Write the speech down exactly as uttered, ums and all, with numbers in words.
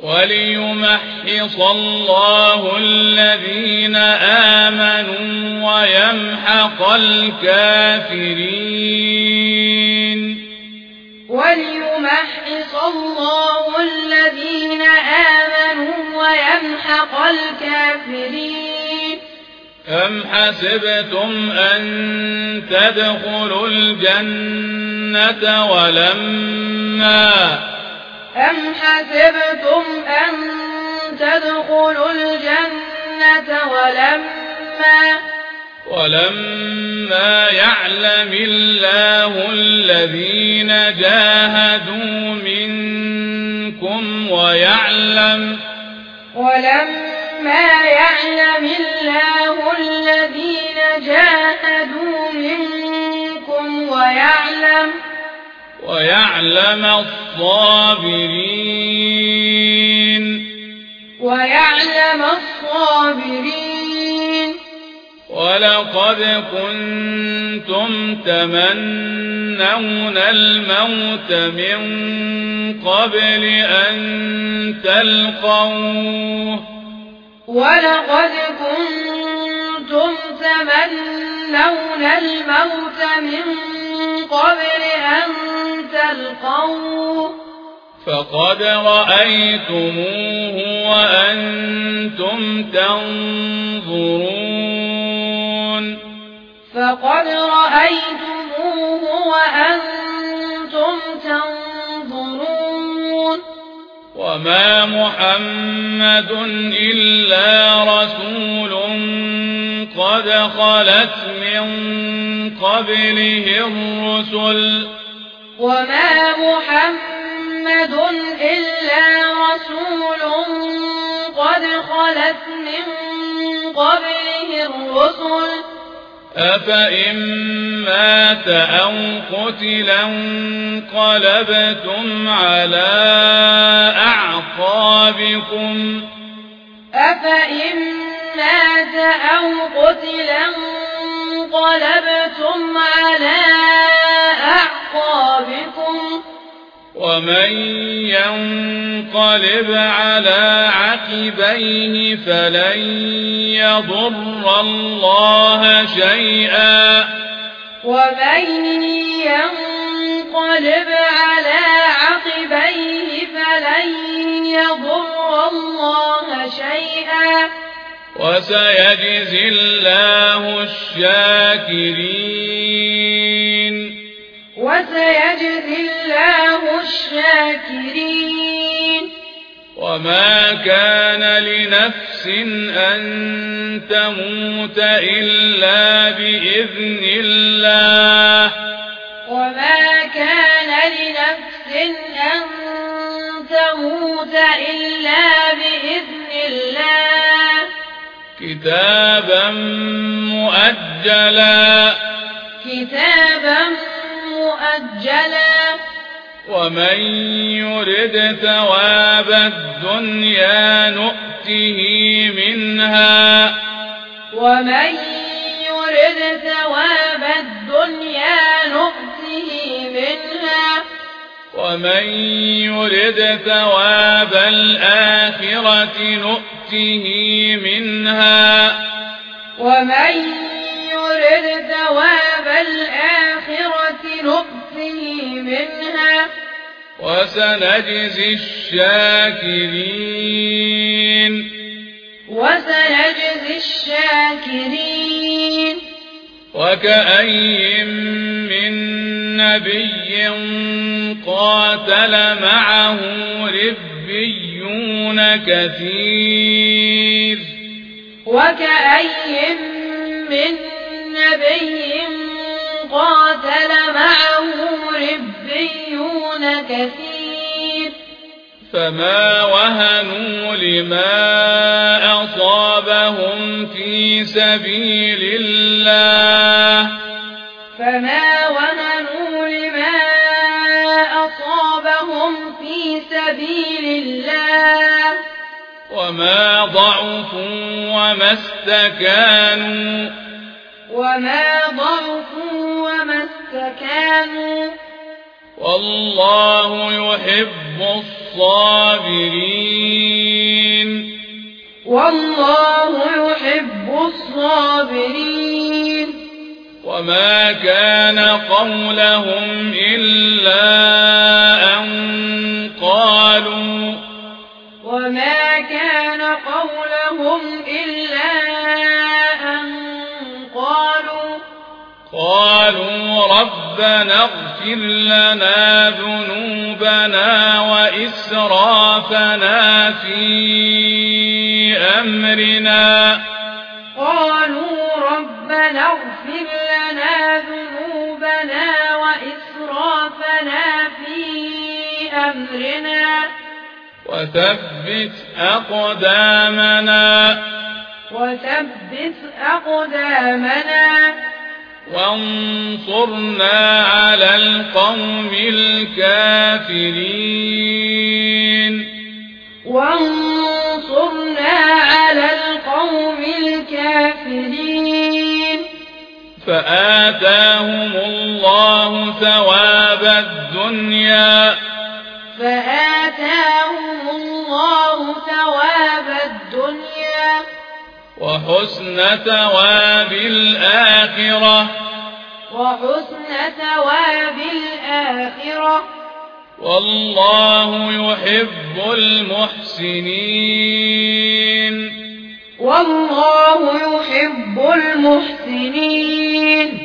وليمحص الله الذين آمنوا ويمحق الكافرين وليمحص الله الذين آمنوا ويمحق الكافرين أم حسبتم أن تدخلوا الجنة ولما أم حسبتم أن تدخلوا الجنة ولما ولما يعلم الله الذين جاهدوا منكم ويعلم ولما يعلم الله الذين جاهدوا منكم ويعلم ويعلم الصابرين ويعلم الصابرين ولقد كنتم تمنون الموت من قبل أن تلقوه ولقد كنتم تمنون الموت من قبل أن تلقوه فقد رأيتموه وأنتم تنظرون فقد رأيتموه وأنتم تنظرون وما محمد إلا رسول قد خلت من قبله الرسل وما محمد إلا رسول قد خلت من قبله الرسل أفإن مات أو قتل انقلبتم على أعقابكم أفإن مات أو قتل انقلبتم على أعقابكم ومن ينقلب على عقبيه فلن يضر الله شيئا ومن ينقلب على عقبيه فلن يضر الله شيئا وسيجزي الله الشاكرين وسيجزي الله الشاكرين وما كان لنفس أن تموت إلا بإذن الله وما كان لنفس أن تموت إلا بإذن الله كتابا مؤجلا كتابا مؤجلا ومن يرد ثواب الدنيا نؤته منها ومن يرد ثواب الدنيا نؤته منها ومن يرد ثواب الآخرة نؤته منها ومن يرد ثواب الآخرة نؤته منها وسنجزي الشاكرين وسنجزي الشاكرين وكأين من نبي قاتل معه ربيون كثير وكأين من نبي قاتل معه ربيون كثير فما وهنوا لما أصابهم في سبيل الله فما وهنوا لما أصابهم في سبيل الله وما ضعفوا وما استكانوا وما ضعفوا وما استكانوا والله يحب الصابرين والله يحب الصابرين وما كان قولهم إلا أن قالوا وما كان قولهم إلا أن قالوا قالوا ربنا اغفر لنا ذنوبنا وإسرافنا في أمرنا قالوا ربنا اغفر لنا ذنوبنا وإسرافنا في أمرنا وثبت أقدامنا وثبت أقدامنا وانصرنا على القوم الكافرين وانصرنا على القوم الكافرين فآتاهم الله ثواب الدنيا فآتاهم الله ثواب الدنيا وحسن ثواب الآخرة وحسن ثواب الآخرة والله يحب المحسنين والله يحب المحسنين